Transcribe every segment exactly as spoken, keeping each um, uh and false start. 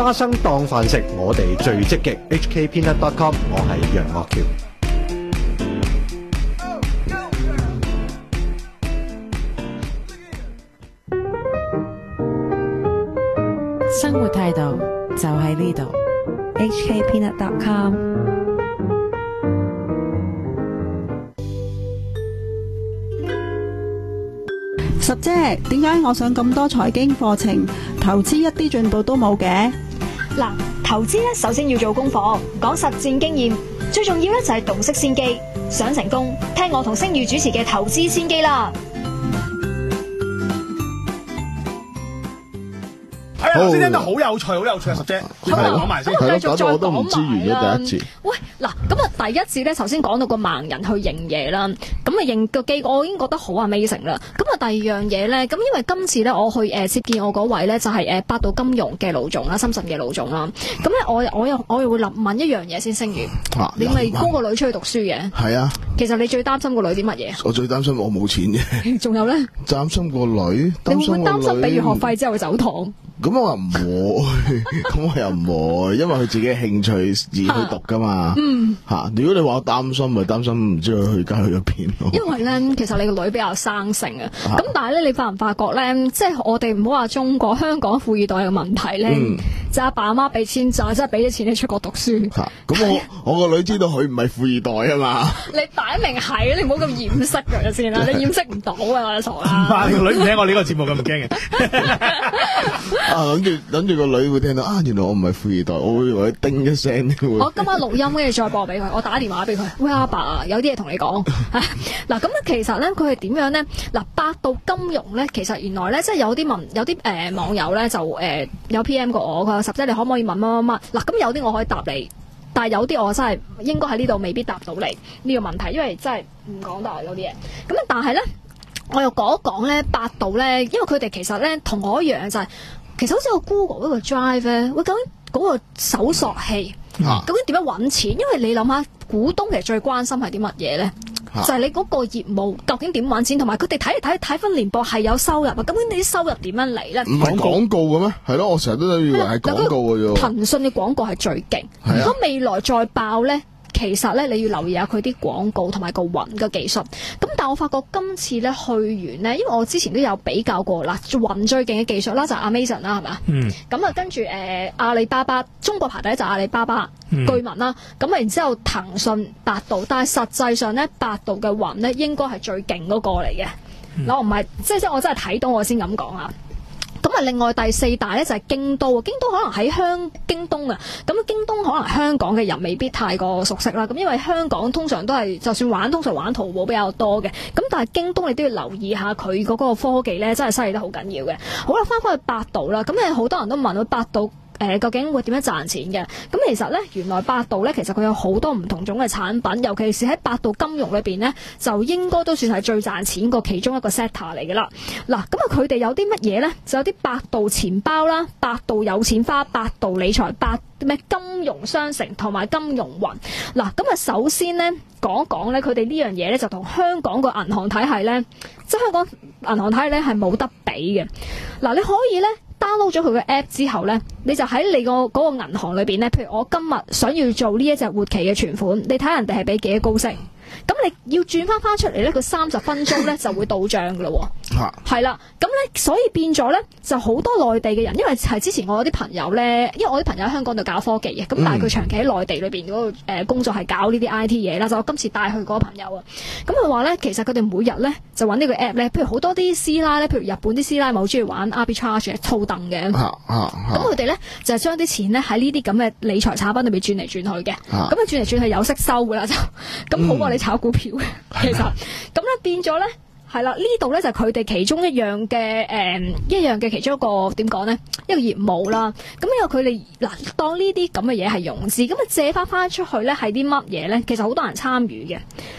花生當飯食，我哋最積極。H K Peanut dot com， 我係楊岳橋。 生活態度就喺呢度。 H K Peanut dot com。 十姐，點解我上咁多財經課程，投資一啲進步都冇嘅？ 嗱，投資咧首先要做功課，講實戰經驗，最重要咧就係洞悉先機。想成功，聽我同星宇主持嘅投資先機啦。 係啊，頭先聽得好有趣，好有趣啊！十姐，你講埋先， 係咯，搞到我都唔知完咗第一節。 喂，嗱，咁啊，第一節咧，頭先講到個盲人去認嘢啦，咁啊認個機，我已經覺得好 amazing 啦。咁啊，第二樣嘢咧，咁因為今次咧，我去誒接見我嗰位咧，就係誒百度金融嘅老總啦，深圳嘅老總啦。咁咧，我我又我又會諗問一樣嘢先，星宇，你咪供個女出去讀書嘅？ 係啊。 其實你最擔心個女啲乜嘢？ 我最擔心我冇錢嘅。仲有咧？ 擔心個女， 你會唔會擔心俾完學費之後會走堂？ 咁我話唔會，咁我又唔會，因為佢自己嘅興趣而去讀噶嘛。嗯，吓，如果你話我擔心，咪擔心唔知佢去街去咗邊咯。 因為咧，其實你個女比較生性啊。咁但係咧，你發唔發覺咧，即係我哋唔好話中國香港富二代嘅問題咧，嗯、就阿爸阿媽俾錢就真係俾咗錢你出國讀書。 吓，咁我我個女知道佢唔係富二代啊嘛。 你擺明係，你唔好咁掩飾佢先啦，你掩飾唔到啊，傻啦。 個女唔聽我呢個節目咁驚嘅。 啊，諗住諗住個女會聽到啊，原來我唔係富二代，我會以為佢叮一聲。 我今晚錄音跟住再播俾佢，我打電話俾佢。喂，阿爸啊，有啲嘢同你講。嗱，咁咧其實咧佢係點樣咧？嗱，百度金融咧，其實原來咧即係有啲文有啲誒、呃、網友咧就誒、呃、有 P M 過我，佢話十姐你可唔可以問乜乜乜？嗱，咁有啲我可以答你，但係有啲我真係應該喺呢度未必答到你呢個問題，因為真係唔講得嗰啲嘢。咁但係咧，我又講一講咧，百度咧，因為佢哋其實咧同我一樣就係、是。其實好似個 Google 嗰個 Drive 咧，喂，究竟嗰個搜索器、啊、究竟點樣揾錢？因為你諗下，股東其實最關心係啲乜嘢咧？啊、就係你嗰個業務究竟點揾錢，同埋佢哋睇嚟睇睇翻年報係有收入啊！究竟你啲收入點樣嚟咧？ 唔係廣告嘅咩？係咯，我成日都以為係廣告嘅啫。 騰訊嘅廣告係最勁，啊、如果未來再爆咧？其實咧，你要留意下佢啲廣告同埋個雲嘅技術。咁但係我發覺今次咧去完咧，因為我之前都有比較過啦，雲最勁嘅技術啦就係 Amazon 啦，係咪？嗯。咁啊，跟住誒阿里巴巴，中國排第一就係阿里巴巴、嗯、居民啦。咁啊，然之後騰訊、百度，但係實際上咧，百度嘅雲咧應該係最勁嗰個嚟嘅。嗱、嗯，我唔係即係即係我真係睇到我先咁講啊。咁啊，另外第四大咧就係京東，京東可能喺香京東啊，咁京東可能香港嘅人未必太過熟悉啦。咁因為香港通常都係就算玩，通常玩淘寶比較多嘅。咁但係京東你都要留意下佢嗰個科技咧，真係犀利得好緊要嘅。好啦，翻返去百度啦，咁誒好多人都問到百度。誒、呃、究竟會點樣賺錢嘅？咁其實咧，原來百度咧，其實佢有好多唔同種嘅產品，尤其是喺百度金融裏邊咧，就應該都算係最賺錢個其中一個 sector 嚟嘅啦。嗱，咁啊，佢哋有啲乜嘢咧？就有啲百度錢包啦、百度有錢花、百度理財、百咩金融商城同埋金融雲。嗱，咁啊，首先咧講一講咧，佢哋呢樣嘢咧就同香港個銀行體系咧，即係香港銀行體系咧係冇得比嘅。嗱，你可以咧。download 咗佢嘅 app 之後咧，你就喺你個嗰個銀行裏邊咧，譬如我今日想要做呢一隻活期嘅存款，你睇人哋係俾幾多高息，咁你要轉翻翻出嚟咧，佢三十分鐘咧就會到賬噶咯。係啦，咁咧所以變咗咧就好多內地嘅人，因為係之前我有啲朋友咧，因為我啲朋友喺香港度搞科技嘅，咁、嗯、但係佢長期喺內地裏邊嗰個誒工作係搞呢啲 I T 嘢啦，就我今次帶去嗰個朋友啊，咁佢話咧其實佢哋每日咧就揾呢個 app 咧，譬如好多啲師奶咧，譬如日本啲師奶咪好中意玩 arbitrage 操凳嘅，咁佢哋咧就係將啲錢咧喺呢啲咁嘅理財產品裏邊轉嚟轉去嘅，咁啊轉嚟轉去有息收噶啦就，咁好過你炒股票嘅、嗯，其實咁咧變咗咧。係啦，呢度咧就係佢哋其中一樣嘅誒、嗯，一樣嘅其中一個點講咧，一個業務啦。咁因為佢哋嗱當呢啲咁嘅嘢係融資，咁啊借翻翻出去咧係啲乜嘢咧？其實好多人參與嘅。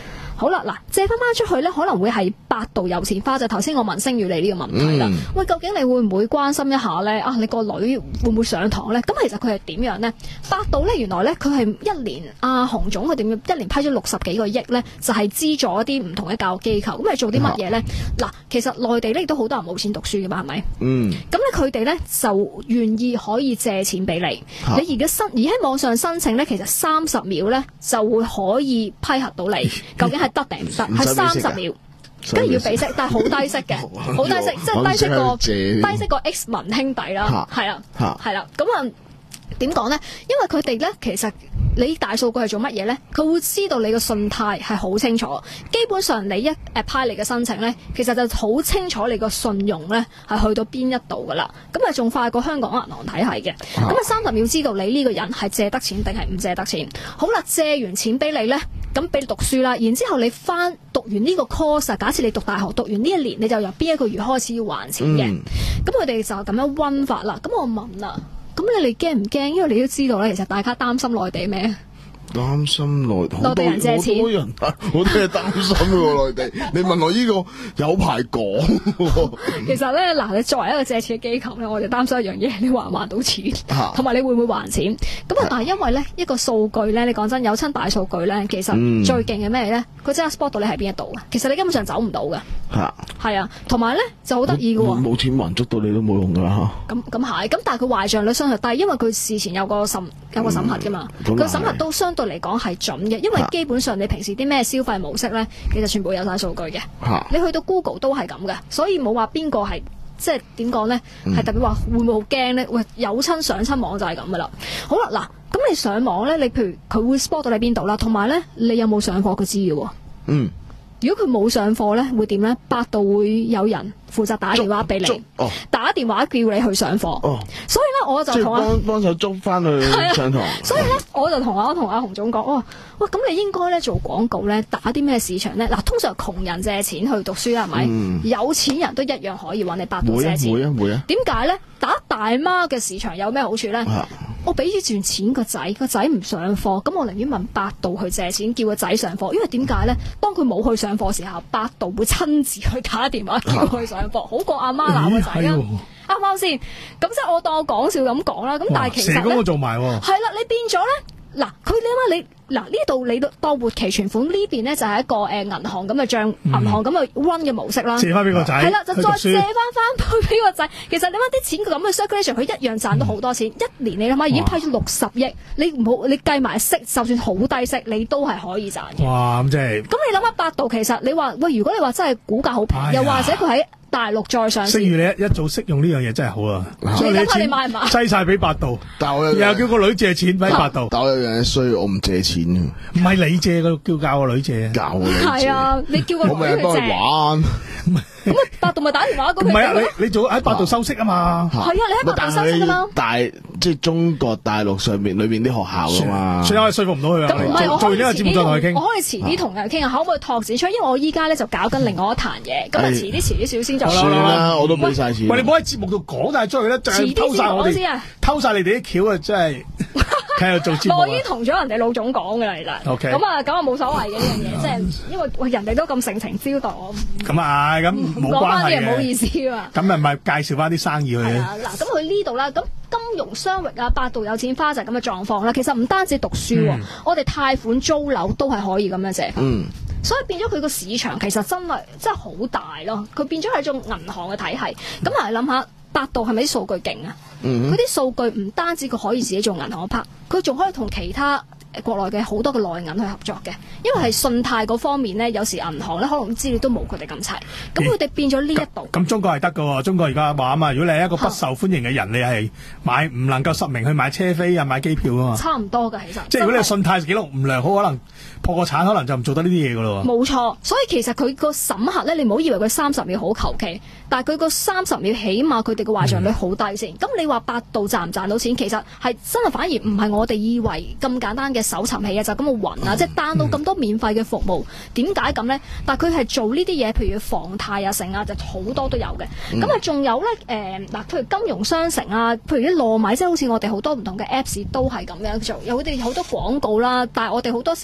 好啦，嗱借翻翻出去咧，可能會係百度有錢花，就頭先我問星宇你呢個問題啦。 嗯、 喂，究竟你會唔會關心一下咧？啊，你個女會唔會上堂咧？咁其實佢係點樣咧？百度咧原來咧佢係一年阿洪總佢點樣一年批咗六十幾個億咧，就係資助一啲唔同嘅教育機構。咁係做啲乜嘢咧？嗱、啊，其實內地咧亦都好多人冇錢讀書㗎嘛，係咪？嗯。咁咧佢哋咧就願意可以借錢俾你。啊、你而家申而喺網上申請咧，其實三十秒咧就會可以批核到你，究竟係得定唔得？係三十秒。跟住要俾息，但係好低息嘅，好低息，即係低息過低息過 X 文兄弟啦，係啦，係啦，咁啊點講咧？因為佢哋咧，其實你大數據係做乜嘢咧？佢會知道你個信貸係好清楚，基本上你一誒派嚟嘅申請咧，其實就好清楚你個信用咧係去到邊一度噶啦，咁啊仲快過香港銀行體系嘅，咁啊三十秒知道你呢個人係借得錢定係唔借得錢。好啦，借完錢俾你咧。咁俾你讀書啦，然之後你翻讀完呢個 course， 假設你讀大學讀完呢一年，你就由邊一個月開始要還錢嘅。咁佢哋就咁樣溫法啦。咁我問啦，咁你哋驚唔驚？因為你都知道咧，其實大家擔心內地咩？ 擔心內地， 內地人借錢， 好多人好多嘢擔心喎內地。你問我呢個有排講。 其實咧，嗱，你作為一個借錢嘅機構咧，我哋擔心一樣嘢，你還唔還到錢，同埋、啊、你會唔會還錢？咁啊，但係因為咧一個數據咧，你講真有親大數據咧，其實最勁嘅咩咧？佢真係 spot 到你喺邊一度嘅。其實你根本上走唔到嘅。係係啊，同埋咧就好得意嘅喎。 冇錢還捉到你都冇用㗎啦。 咁咁係，咁但係佢壞賬率相對低，因為佢事前有個審有個審核㗎嘛，佢、嗯、審核都相對嚟講係準嘅，因為基本上你平時啲咩消費模式咧，其實全部有晒數據嘅。啊、你去到 Google 都係咁嘅，所以冇話邊個係即係點講咧，係、嗯、特別話會唔會好驚咧？喂，有親上親網就係咁噶啦。好啦，嗱，咁你上網咧，你譬如佢會 spot 到你邊度啦，同埋咧你有冇上課佢知嘅喎。嗯。如果佢冇上課咧，會點咧？百度會有人負責打電話俾你，哦、打電話叫你去上課。哦、所以咧，我就同阿幫手捉翻去上堂。 所以咧，我就同我同阿洪總講，哦，喂，咁你應該咧做廣告咧，打啲咩市場咧？嗱，通常窮人借錢去讀書係咪？嗯、有錢人都一樣可以揾你百度借錢。 會啊會啊。 點解咧？打大媽嘅市場有咩好處咧？啊、我俾咗段錢個仔，個仔唔上課，咁我寧願問百度去借錢，叫個仔上課。因為點解咧？當佢冇去上課時候，百度會親自去打電話叫佢去上課，啊、好過阿媽鬧個仔啊！啱唔啱先？咁即係我當我講笑咁講啦。咁但係其實咧， 我做埋喎。 係啦，你變咗咧。嗱，佢你諗下你嗱呢度你當活期存款呢邊咧就係一個誒銀行咁嘅帳，銀行咁嘅 run 嘅模式啦。借翻俾個仔，係啦，就再借翻翻俾個仔。其實你諗啲錢咁嘅 circulation，佢一樣賺到好多錢。嗯、一年你諗下已經批咗六十億，你唔好你計埋息，就算好低息，你都係可以賺嘅。哇！咁即係咁你諗下百度，其實你話喂，如果你話真係股價好平，哎、呀又或者佢喺大陸再上市，星如你一早識用呢樣嘢真係好啊！所以你錢擠晒俾百度，又叫個女借錢俾百度。 但我有樣嘢衰，我唔借錢嘅。 唔係你借嘅，叫教個女借。 教個女借。 係啊，你叫個女去借。 我咪幫佢玩。 咁啊，百度咪打電話咁。 唔係啊，你你做喺百度收息啊嘛。係啊，你喺百度收息啊嘛。 大即係中國大陸上面裏邊啲學校啊嘛。 所以我係說服唔到佢啊。 咁唔係，我可以呢個節目再同佢傾。 我可以遲啲同佢傾下，可唔可以拓展出？因為我依家咧就搞緊另外一壇嘢，咁啊遲啲遲啲少先再。 算啦，我都俾晒錢。 喂，你唔好喺節目度講晒出去咧，就係偷晒我哋，偷晒你哋啲橋啊！真係喺度做節目。 我已經同咗人哋老總講噶啦，其實。O K。咁啊，咁啊冇所謂嘅呢樣嘢，即係因為喂人哋都咁盛情招待我。咁啊，咁冇關係嘅。 唔好意思啊。 咁咪咪介紹翻啲生意去。 係啊，嗱，咁佢呢度啦，咁金融商域啊，百度有錢花就係咁嘅狀況啦。其實唔單止讀書，嗯、我哋貸款租樓都係可以咁樣借。嗯。所以變咗佢個市場其實真係真係好大咯，佢變咗係一種銀行嘅體系。咁啊，諗下百度係咪啲數據勁啊？佢啲數據唔單止佢可以自己做銀行嘅 part，佢仲可以同其他國內嘅好多嘅內銀去合作嘅。因為係信貸嗰方面咧，有時銀行咧可能資料都冇佢哋咁齊，咁佢哋變咗呢一度。咁中國係得㗎喎，中國而家話啊嘛，如果你係一個不受歡迎嘅人，你係買唔能夠實名去買車飛啊、買機票啊嘛。 差唔多㗎，其實。即係如果你信貸記錄唔良好，可能破個產，可能就唔做得呢啲嘢㗎咯喎。 冇錯，所以其實佢個審核咧，你唔好以為佢三十秒好求其，但係佢個三十秒起碼佢哋嘅壞賬率好低先。咁、嗯、你話百度賺唔賺到錢？其實係真係反而唔係我哋以為咁簡單嘅搜尋器啊，就咁嘅雲啊，嗯、即係 download 咁多免費嘅服務。點解咁咧？但係佢係做呢啲嘢，譬如房貸啊、成啊，就好多都有嘅。咁啊、嗯，仲有咧誒嗱，譬如金融商城啊，譬如啲糯米，即係好似我哋好多唔同嘅 Apps 都係咁樣做。有佢哋好多廣告啦，但係我哋好多時用佢 Apps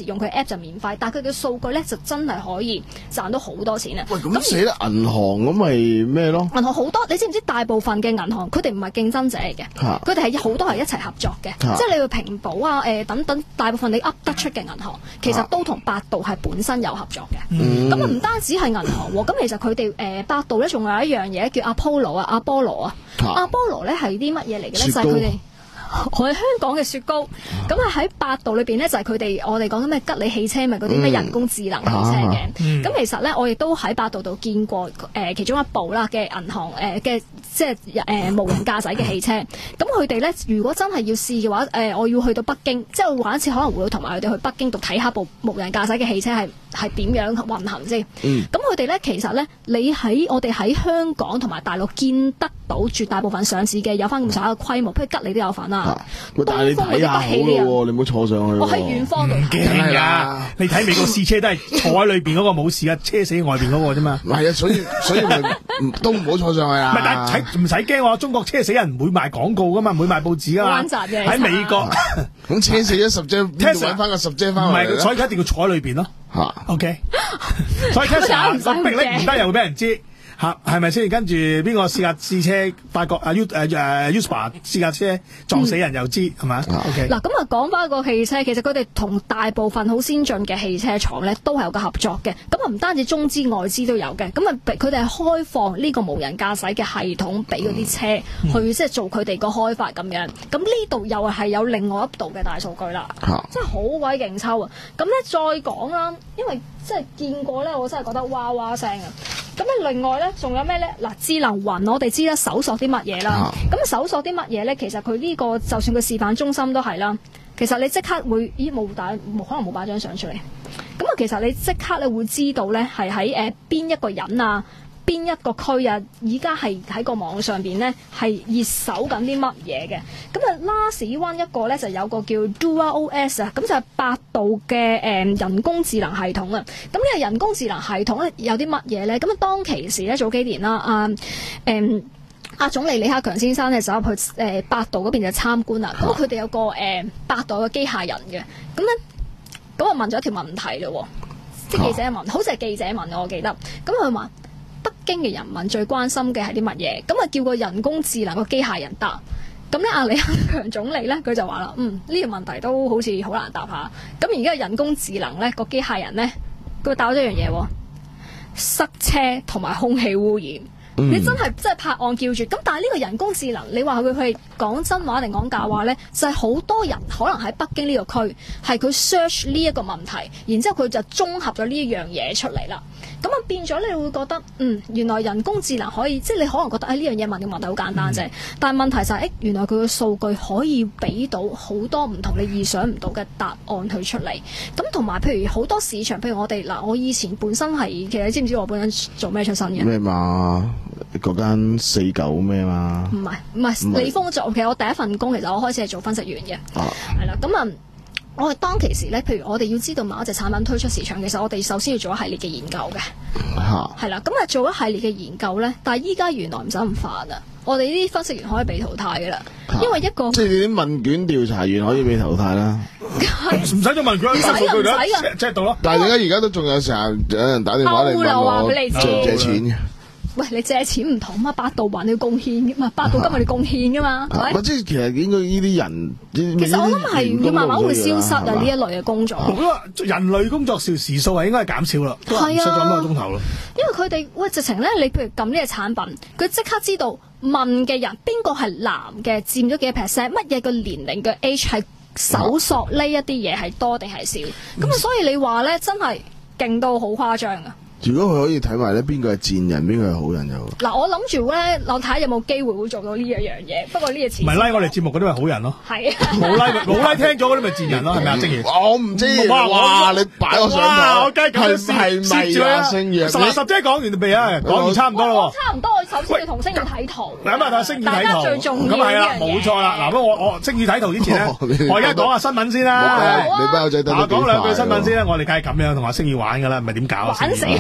就免費，但係佢嘅數據咧就真係可以賺到好多錢啊！ 喂，咁死啦！銀行咁咪咩咯？ 銀行好多，你知唔知大部分嘅銀行佢哋唔係競爭者嚟嘅，佢哋係好多係一齊合作嘅， 啊、 即係你去平保啊、誒、呃、等等，大部分你噏得出嘅銀行，其實都同百度係本身有合作嘅。咁啊唔單止係銀行喎，咁其實佢哋誒百度咧仲有一樣嘢叫 Apollo 啊、阿波羅啊、阿波羅咧係啲乜嘢嚟嘅咧？就係佢哋。我係香港嘅雪糕，咁啊喺百度裏邊咧就係佢哋我哋講緊咩吉利汽車咪嗰啲咩人工智能汽車嘅，咁、嗯啊、其實咧我亦都喺百度度見過誒、呃、其中一部啦嘅銀行誒嘅、呃、即係誒、呃、無人駕駛嘅汽車，咁佢哋咧如果真係要試嘅話，誒、呃、我要去到北京，即係玩一次可能會同埋佢哋去北京度睇下部無人駕駛嘅汽車係係點樣運行先，咁佢哋咧其實咧你喺我哋喺香港同埋大陸見得到絕大部分上市嘅有翻咁上下嘅規模，譬如吉利都有份啦。 啊、但係你睇下好咯，你唔好坐上去。 我喺遠方度唔驚㗎，你睇美國試車都係坐喺裏邊嗰個冇事啊，車死外邊嗰個啫嘛。 唔係啊，所以所以咪都唔好坐上去啊。 唔係，但係唔使驚喎，中國車死人唔會賣廣告㗎嘛，唔會賣報紙㗎嘛。喺美國咁車死咗十隻，邊度揾翻個十隻翻嚟？ 唔係，所以佢一定要坐喺裏邊咯。嚇 ，OK。所以 Tesla 咁逼咧唔得，又會俾人知。嚇係咪先？跟住邊個試下試車，發覺啊 U 誒誒 Uber 試架車撞死人又知係咪？ OK 嗱咁啊，講翻個汽車，其實佢哋同大部分好先進嘅汽車廠咧都係有個合作嘅。咁啊唔單止中資外資都有嘅。咁啊佢哋係開放呢個無人駕駛嘅系統俾嗰啲車、嗯、去即係做佢哋個開發咁樣。咁呢度又係有另外一度嘅大數據啦，啊、真係好鬼勁抽啊！咁咧再講啦，因為即係見過咧，我真係覺得哇哇聲啊！咁咧，另外咧，仲有咩咧？嗱，智能雲我哋知啦，搜索啲乜嘢啦？咁、啊、搜索啲乜嘢咧？其實佢呢、這個就算佢示範中心都係啦。其實你即刻會，咦冇打，可能冇擺張相出嚟。咁啊，其實你即刻咧會知道咧，係喺誒邊一個人啊，邊一個區啊，而家係喺個網上邊咧係熱搜緊啲乜嘢嘅。咁啊 last one 一個咧就有個叫 DuerOS 啊，咁就係百度嘅誒、呃、人工智能系統啊。咁呢個人工智能系統咧有啲乜嘢咧？咁啊當其時咧早幾年啦，啊誒。嗯阿、啊、總理李克強先生咧走入去誒、呃、百度嗰邊就參觀啦。咁佢哋有個誒、呃、百度嘅機械人嘅，咁咧咁啊問咗一條問題咯，即係記者問，啊、好似係記者問我記得。咁佢話北京嘅人民最關心嘅係啲乜嘢？咁啊叫個人工智能個機械人答。咁咧阿李克強總理咧佢就話啦，嗯呢、這個問題都好似好難答下。咁而家人工智能咧個機械人咧佢答咗一樣嘢，塞車同埋空氣污染。你真係真係拍案叫絕，咁但係呢個人工智能，你話佢佢係講真話定講假話咧？就係、是、好多人可能喺北京呢個區係佢 search 呢一個問題，然之後佢就綜合咗呢一樣嘢出嚟啦。咁啊變咗你會覺得，嗯，原來人工智能可以，即係你可能覺得誒呢樣嘢問嘅問題好簡單啫，嗯、但係問題就係、是、誒原來佢嘅數據可以俾到好多唔同你意想唔到嘅答案佢出嚟。咁同埋譬如好多市場，譬如我哋嗱，我以前本身係其實你知唔知我本身做咩出身嘅？ 咩嘛？嗰間四九咩嘛？唔係唔係利豐做，其實我第一份工其實我開始係做分析員嘅，係啦咁啊。我哋當其時咧，譬如我哋要知道某一隻產品推出市場，其實我哋首先要做一系列嘅研究嘅，係啦、啊。咁啊做一系列嘅研究咧，但係依家原來唔使咁煩啊！我哋呢啲分析員可以被淘汰㗎啦，啊、因為一個即係你啲問卷調查員可以被淘汰啦， 唔使做問卷，唔使唔使 check 到咯。 但係點解而家都仲有時候有人打電話嚟問我借借錢嘅？ 喂，你借錢唔同嘛？百度還你要貢獻噶嘛？百度今日你貢獻噶嘛？係咪？ 即係其實應該呢啲人， 其實我諗係要慢慢會消失啊！呢一類嘅工作， 人類工作時時數係應該係減少啦，係啊，失咗咁多個鐘頭咯。因為佢哋喂直情咧，你譬如撳呢個產品，佢即刻知道問嘅人邊個係男嘅，佔咗幾多 percent，乜嘢個年齡嘅 age 係搜索呢一啲嘢係多定係少？咁啊，所以你話咧真係勁到好誇張啊！ 如果佢可以睇埋咧，邊個係賤人，邊個係好人就好。 嗱，我諗住咧，我睇下有冇機會會做到呢一樣嘢。不過呢個詞唔係拉我哋節目嗰啲咪好人咯。係啊，冇拉冇拉聽咗嗰啲咪賤人咯，係咪啊？正如我唔知。哇！你擺我上台， 我梗係咁係咪啊？星月， 十十姐講完未啊？講完差唔多咯。 差唔多，我首先要同星宇睇圖。 咁啊，星宇睇圖。 大家最重要咁係啦，冇錯啦。嗱，不過我我星宇睇圖之前咧，我而家講下新聞先啦。 你班友仔得我講兩句新聞先啦。我哋梗係咁樣同阿星宇玩噶啦，唔係點搞啊？ 玩死！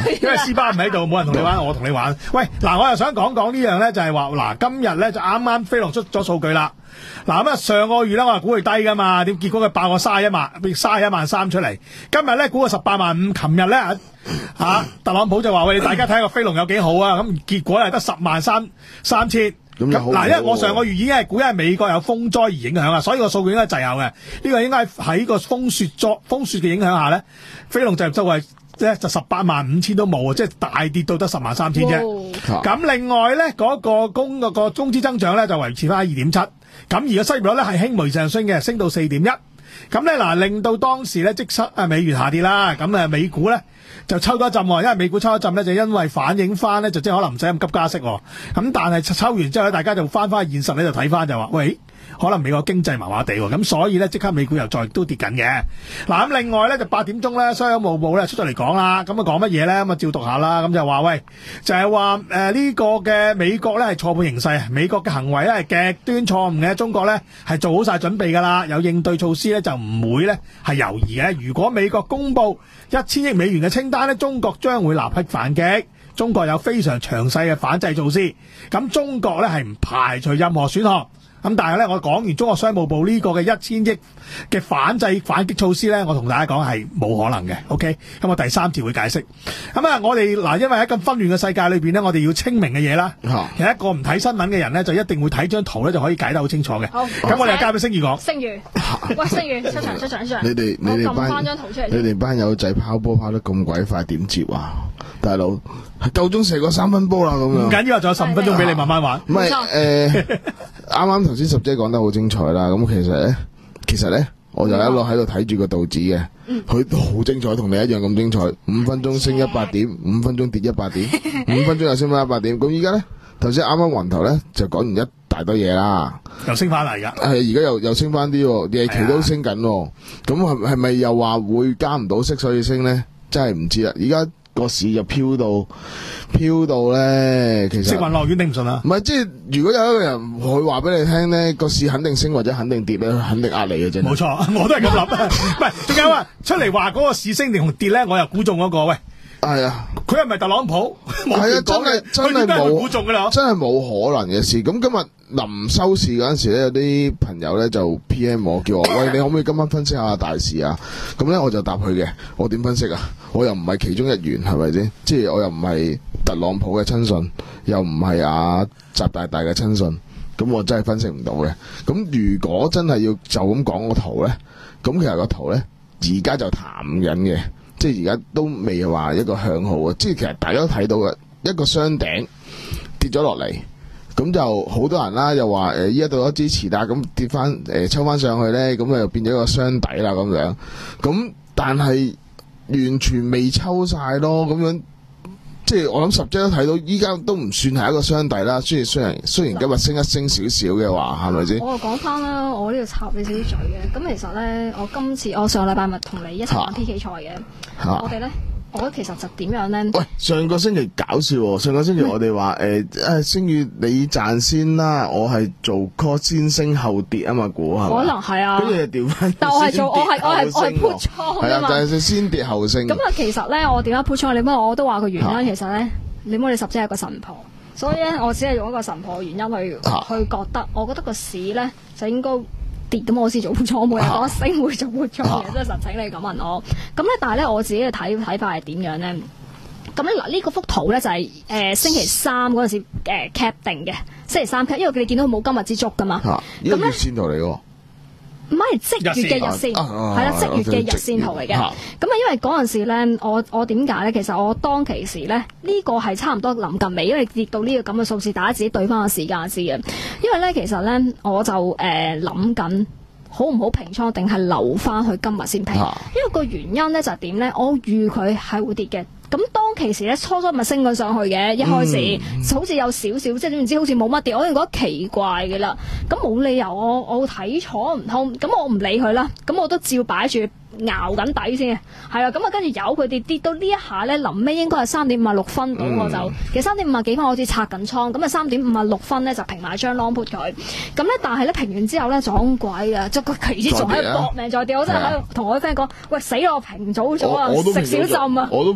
因為斯巴唔喺度，冇人同你玩，我同你玩。喂，嗱，我又想講講呢樣咧，就係話嗱，今日咧就啱啱飛龍出咗數據啦。嗱咁啊，上個月咧我係估佢低噶嘛，點結果佢爆個卅一萬，變卅一萬三出嚟。今日咧估個十八萬五，琴日咧啊，特朗普就話喂，大家睇下個飛龍有幾好啊，咁結果係得十萬三三千。咁嗱，因為我上個月已經係估，因為美國有風災而影響啊，所以個數據應該滯後嘅。呢、這個應該喺個風雪作風雪嘅影響下咧，飛龍就就係咧就十八萬五千都冇啊，即係大跌到得十萬三千啫。咁另外咧嗰、那個工嗰、那個工資增長咧就維持翻喺二點七，咁而個失業率咧係輕微上升嘅，升到四點一。咁咧嗱，令到當時咧即刻啊美元下跌啦，咁啊美股咧就抽多一陣，因為美股抽一陣咧就因為反映翻咧就即係可能唔使咁急加息，咁但係抽完之後咧大家就翻翻現實咧就睇翻就話喂，可能美國經濟麻麻地喎，咁所以咧即刻美股又再都跌緊嘅。嗱咁另外咧就八點鐘咧商務部咧出咗嚟講啦，咁啊講乜嘢咧？咁啊照讀下啦，咁就話喂，就係話誒呢個嘅美國咧係錯判形勢，美國嘅行為咧係極端錯誤嘅，中國咧係做好晒準備㗎啦，有應對措施咧就唔會咧係猶豫嘅。如果美國公布一千億美元嘅清單咧，中國將會立刻反擊。中國有非常詳細嘅反制措施，咁中國咧係唔排除任何選項。咁但係咧，我講完中國商務部呢個嘅一千億嘅反制反擊措施咧，我同大家講係冇可能嘅。OK，咁我第三條會解釋。咁啊，我哋嗱，因為喺咁紛亂嘅世界裏邊咧，我哋要清明嘅嘢啦。其實一個唔睇新聞嘅人咧，就一定會睇張圖咧，就可以解得好清楚嘅。好，咁我哋就交俾星宇講。 星宇，喂，星宇出場出場出場。 你哋你哋班你哋班友仔拋波拋得咁鬼快，點接啊？大佬夠鐘射個三分波啦，咁樣。唔緊要，仲有十五分鐘俾你慢慢玩。唔係誒，啱啱頭先十姐講得好精彩啦。咁其實咧，其實咧，我就一路喺度睇住個道指嘅，佢都好精彩，同你一樣咁精彩。五分鐘升一百點，五分鐘跌一百點，五分鐘又升翻一百點。咁依家咧，頭先啱啱雲頭咧就講完一大堆嘢啦， 又升翻嚟而家。係而家又又升翻啲，夜期都升緊。咁係係咪又話會加唔到息所以升咧？真係唔知啦。而家個市就飄到飄到咧，其實食雲樂園頂唔順啦。唔係，即係如果有一個人會話俾你聽咧，個市肯定升或者肯定跌咧，佢肯定呃你嘅啫。冇錯，我都係咁諗。唔係，仲有啊，出嚟話嗰個市升定同跌咧，我又估中嗰個。喂，係啊，佢係咪特朗普？係啊，真係真係冇估中噶啦，真係冇可能嘅事。咁今日臨收市嗰陣時咧，有啲朋友咧就 P M 我，叫我喂，你可唔可以今晚分析下大市啊？咁咧我就答佢嘅，我點分析啊？我又唔係其中一員，係咪先？即係我又唔係特朗普嘅親信，又唔係阿習大大嘅親信，咁我真係分析唔到嘅。咁如果真係要就咁講個圖咧，咁其實個圖咧而家就淡緊嘅，即係而家都未話一個向好啊！即係其實大家都睇到嘅一個雙頂跌咗落嚟。咁就好多人啦，又話誒依家到咗支持啦，咁跌翻誒、呃、抽翻上去咧，咁啊又變咗個雙底啦咁樣。咁但係完全未抽晒咯，咁樣即係我諗十張都睇到，依家都唔算係一個雙底啦。雖然雖然雖然今日升一升少少嘅話，係咪先？我講翻啦，我呢度插你少少嘴嘅。咁其實咧，我今次我上個禮拜咪同你一齊玩 P K 賽嘅，我哋咧。我覺得其實就點樣咧？喂，上個星期搞笑喎！上個星期我哋話誒誒，星宇你賺先啦，我係做 call 先升後跌啊嘛，估係可能係啊。跟住就調翻，但我係做我係我係我係 put 倉係啊，但係先跌後升。咁啊，其實咧我點解 put 倉？你乜我都話個原因，啊、其實咧你冇你十姐係個神婆，所以咧我只係用一個神婆嘅原因去、啊、去覺得，我覺得個市咧就應該。跌咁我先做錯，冇人講升會做錯嘅，真係實請你咁問我。咁咧，但係咧我自己嘅睇睇法係點樣咧？咁咧嗱，呢個幅圖咧就係、是、誒、呃、星期三嗰陣時誒、呃、cap 定嘅，星期三 cap，因為佢哋見到佢冇今日之足噶嘛。咁咧月線圖嚟喎。唔係即月嘅日線，係啦，即月嘅日線圖嚟嘅。咁啊，因為嗰陣時咧，我我點解咧？其實我當其時咧，呢、這個係差唔多臨近尾，因為跌到呢個咁嘅數字，大家自己對翻個時間先嘅。因為咧，其實咧，我就誒諗緊好唔好平倉，定係留翻去今日先平。啊、因為個原因咧就係點咧？我預佢係會跌嘅。咁當其時咧，初初咪升咗上去嘅，一開始、嗯、好似有少少，即係點唔知好似冇乜跌，我已經覺得奇怪嘅啦。咁冇理由我我睇錯唔通，咁我唔理佢啦。咁我都照擺住熬緊底先，係啦。咁啊跟住由佢哋跌到呢一下咧，臨尾應該係三點五啊六分到，我就、嗯、其實三點五啊幾分我好似拆緊倉，咁啊三點五啊六分咧就平埋張 long put 佢。咁咧但係咧平完之後咧撞鬼啊，即個期指仲喺度搏命再跌，我真係喺度同我啲 friend 講，喂死我平早咗啊，食少浸啊，我都平早咗。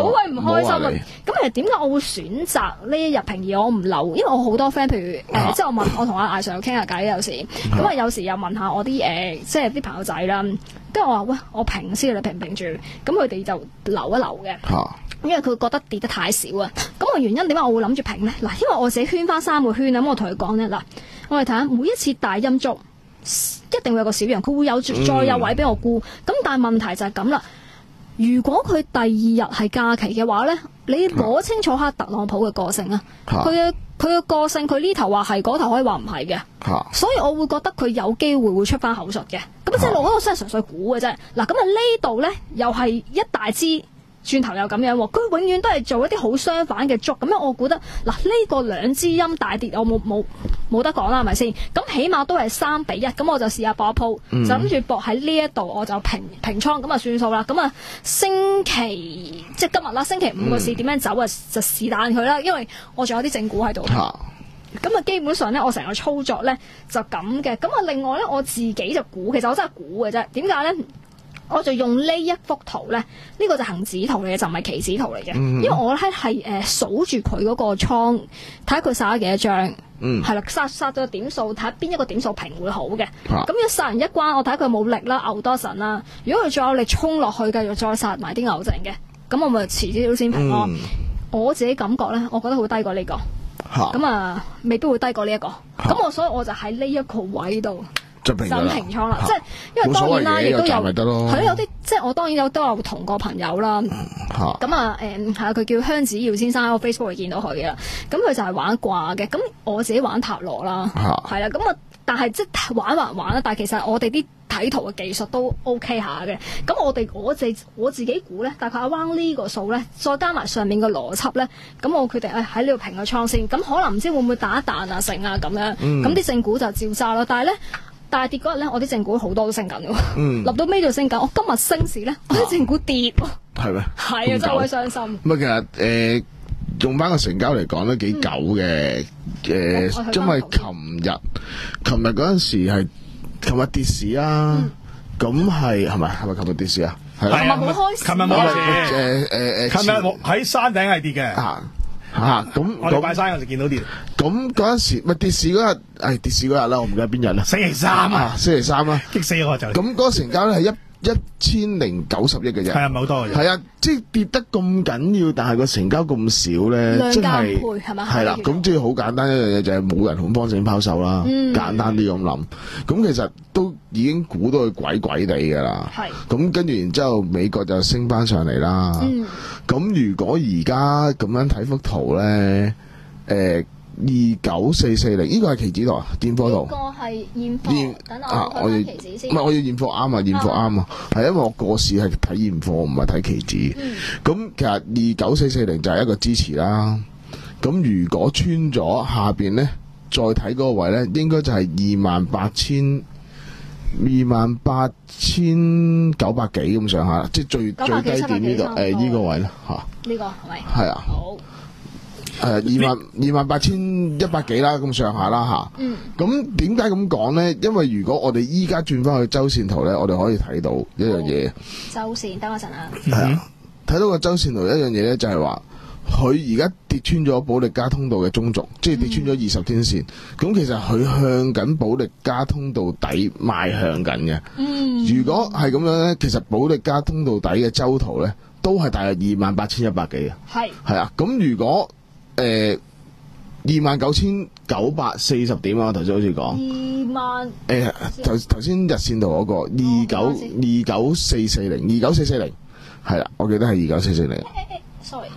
好鬼唔開心啊！咁其實點解我會選擇呢一日平而我唔留？因為我好多 friend，譬如誒、呃啊，即係我問我同阿艾 Sir 傾下偈有時，咁啊有時又問下我啲誒、呃，即係啲朋友仔啦。跟住我話喂，我平先，你平唔平住？咁佢哋就留一留嘅。啊因為佢覺得跌得太少啊，咁個原因點解我會諗住平呢？嗱，因為我自己圈翻三個圈啊，咁我同佢講呢，嗱，我哋睇下每一次大陰燭一定會有個小陽，佢會有再有位俾我估，咁、嗯、但係問題就係咁啦。如果佢第二日係假期嘅話呢，你攞清楚下特朗普嘅個性啊，佢嘅佢嘅個性，佢呢頭話係，嗰頭可以話唔係嘅，所以我會覺得佢有機會會出翻口述嘅。咁即係我嗰個真係純粹估嘅啫。嗱，咁啊呢度呢，又係一大支。轉頭又咁樣喎，佢永遠都係做一啲好相反嘅燭，咁樣我估得嗱呢、這個兩支陰大跌，我冇冇冇得講啦，係咪先？咁起碼都係三比一，咁我就試下搏一鋪，嗯、就諗住搏喺呢一度，我就平平倉，咁啊算數啦。咁啊星期即係今日啦，星期五個市點樣走啊？就試彈佢啦，因為我仲有啲正股喺度。咁啊，基本上咧，我成個操作咧就咁嘅。咁啊，另外咧，我自己就估，其實我真係估嘅啫。點解咧？我就用呢一幅圖咧，呢、這個就恒指圖嚟嘅，就唔係期指圖嚟嘅、嗯。因為我咧係誒數住佢嗰個倉，睇下佢殺咗幾多張，係、嗯、啦，殺殺咗點數，睇下邊一個點數平會好嘅。咁、啊、一殺人一關，我睇下佢冇力啦，牛多神啦。如果佢再有力衝落去，繼續再殺埋啲牛剩嘅，咁我咪遲啲都先平咯、嗯。我自己感覺咧，我覺得會低過呢、這個，咁啊未必會低過呢、這、一個。咁我所以我就喺呢一個位度。真平倉啦，即係因為當然啦，亦都有係咯，有啲即係我當然有都有同個朋友啦。咁、嗯、啊誒係啊，佢叫香子耀先生，我 Facebook 會見到佢嘅。咁佢就係玩卦嘅，咁我自己玩塔羅啦，係啦。咁啊，但係即係玩還玩啦，但係其實我哋啲睇圖嘅技術都 OK 下嘅。咁我哋我自我自己估咧，大概 around 呢個數咧，再加埋上面嘅邏輯咧，咁我決定誒喺呢度平個倉先。咁可能唔知會唔會打一彈啊成啊咁樣，咁、嗯、啲正股就照揸咯。但係咧。但係跌嗰日咧，我啲正股好多都升緊嘅，嗯，立到尾就升緊。我今日升時咧，我啲正股跌喎，係咩？係啊，真係好傷心。咁啊，其實誒、呃、用翻個成交嚟講都幾久嘅，誒、嗯呃，因為琴日琴日嗰陣時係琴日跌市啊，咁係係咪係咪琴日跌市啊？係啊，琴日冇開市，琴日冇開市，誒誒誒，琴日喺山頂係跌嘅。啊吓咁，我哋拜山嗰時見到跌。咁嗰陣時咪跌市嗰日，誒跌市嗰日啦，我唔記得邊日啦。星期三啊，星期三啦，激死我就。咁嗰個成交咧係一一千零九十億嘅啫。係啊，唔係好多嘅。係啊，即係跌得咁緊要，但係個成交咁少咧，真係係嘛？係啦，咁即係好簡單一樣嘢就係冇人恐慌性拋售啦。嗯，簡單啲咁諗，咁其實都已經估到佢鬼鬼地噶啦。係。咁跟住然之後，美國就升翻上嚟啦。嗯。咁如果而家咁樣睇幅圖咧，誒二九四四零呢個係期指圖啊，現貨圖。呢個係現貨。等我睇翻期指先。唔係，我要現貨啱啊，現貨啱啊，係因為我個市係睇現貨，唔係睇期指。咁、嗯、其實二九四四零就係一個支持啦。咁如果穿咗下邊咧，再睇嗰個位咧，應該就係二萬八千。二萬八千九百幾咁上下，即係最最低點呢度，誒呢、呃這個位啦吓。呢、這個係咪？係啊。好。誒二萬二萬八千一百幾啦，咁上下啦吓。嗯。咁點解咁講咧？因為如果我哋依家轉翻去周線圖咧，我哋可以睇到一樣嘢。周線，等我陣啊。係啊，睇到個周線圖一樣嘢咧，就係話。佢而家跌穿咗保力加通道嘅中軸，即係跌穿咗二十天線。咁、嗯、其實佢向緊保力加通道底邁向緊嘅。嗯，如果係咁樣咧，其實保力加通道底嘅周圖咧，都係大約二萬八千一百幾嘅。係係啊，咁如果誒二萬九千九百四十點啊，我頭先好似講二萬誒頭頭先日線圖嗰、那個二九二九四四零二九四四零係啦，我記得係二九四四零。sorry。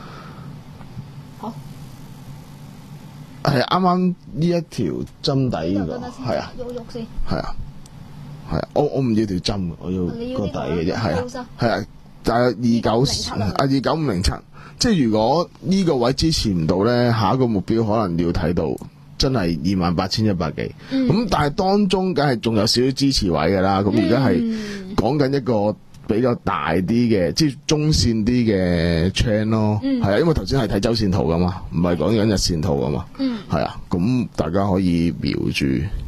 係啱啱呢一條針底呢個，係啊，喐喐先，係啊，係啊，我我唔要條針，我要個底嘅啫，係啊，係啊，大約二九啊二九五零七，即係如果呢個位支持唔到咧，下一個目標可能要睇到真係二萬八千一百幾，咁、嗯、但係當中梗係仲有少少支持位噶啦，咁而家係講緊一個比較大啲嘅，即係中線啲嘅 trend 咯，係、嗯、啊，因為頭先係睇周線圖噶嘛，唔係講緊日線圖噶嘛，係、嗯、啊，咁大家可以瞄住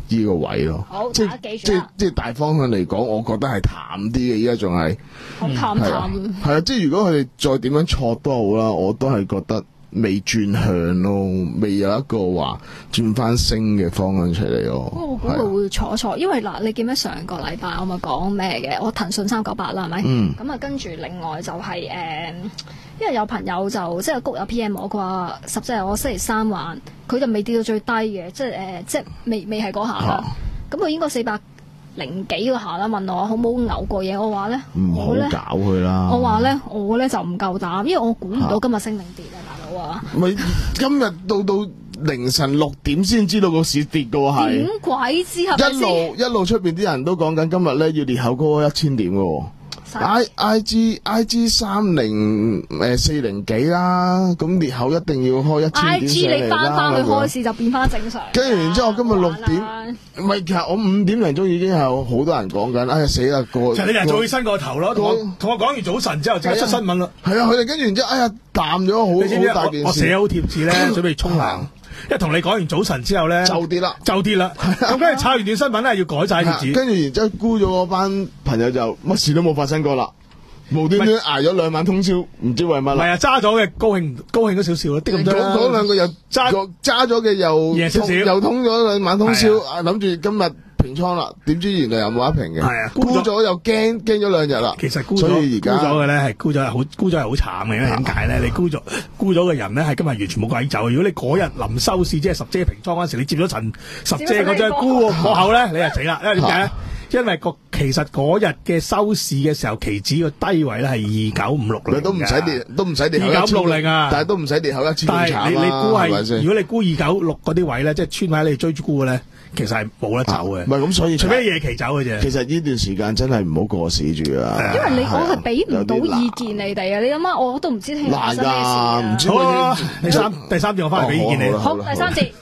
呢個位咯。 好， 即大家記住即啦。 即大方向嚟講，我覺得係淡啲嘅，依家仲係好淡係啊淡。 係啊，即係如果佢哋再點樣錯都好啦，我都係覺得未轉向咯，未有一個話轉翻升嘅方向出嚟咯。 我估佢會錯錯，因為嗱，你記唔記得上個禮拜我咪講咩嘅？我騰訊三九八啦，係咪？ 嗯。 咁啊，跟住另外就係、是、誒、呃，因為有朋友就即係谷有 P M 我，佢話十隻我星期三還，佢就未跌到最低嘅，即係誒、呃，即係未未係嗰下啦。咁佢應該四百零幾嗰下啦，問我好冇牛過嘢，我話咧， 唔好搞佢啦。 我話咧，我咧就唔夠膽，因為我估唔到今日升定跌啊，大佬啊！ 咪今日到到凌晨六點先知道個市跌嘅喎，係點鬼知係咪一路一路出邊啲人都講緊今日咧要裂口高一千點嘅喎。I I G I G 三零誒四零幾啦，咁裂口一定要開一千點上嚟啦。I G 你翻翻去開市就變翻正常。 跟住然之後，今日六點，唔係其實我五點零鐘已經有好多人講緊，哎呀死啦個！ 其實你就係最新個頭咯，同我同我講完早晨之後即刻出新聞啦。 係啊，佢哋跟住然之後，哎呀淡咗好好大件事。 我寫好貼紙咧，準備沖涼。一同你講完早晨之後咧， 就跌啦， 就跌啦。咁跟住抄完段新聞咧，要改晒貼紙。 跟住然之後沽咗嗰班朋友就乜事都冇發生過啦，無端端捱咗兩晚通宵，唔知為乜啦。 唔係啊，揸咗嘅高興高興咗少少咯，啲咁多啦。 嗰兩個又揸揸咗嘅又贏少少， 又通咗兩晚通宵，諗住今日平倉啦，點知原來又冇得平嘅。 係啊， 沽咗又驚驚咗兩日啦。 其實沽咗所以而家沽咗嘅咧係沽咗係好沽咗係好慘嘅，因為點解咧？你沽咗沽咗嘅人咧係今日完全冇鬼走。如果你嗰日臨收市即係十姐平倉嗰陣時，你接咗層十姐嗰張沽過後咧，你就死啦。因為點解咧？因為個其實嗰日嘅收市嘅時候，期指個低位咧係二九五六零， 都唔使跌，都唔使跌二九五六零啊！ 但係都唔使跌口一千咁慘啊！ 但係你你估係， 係如果你估二九六嗰啲位咧，即係穿位你追沽嘅咧，其實係冇得走嘅。 唔係咁，所以除非夜期走嘅啫。 其實呢段時間真係唔好過市住啊！ 因為你我係俾唔到意見你哋啊！你諗下，我都唔知聽日發生咩事啊！ 唔知好啊！第三第三節我翻嚟俾意見你。 好，第三節。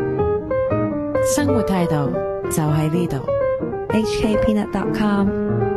生活態度就喺呢度。 H K Peanut dot com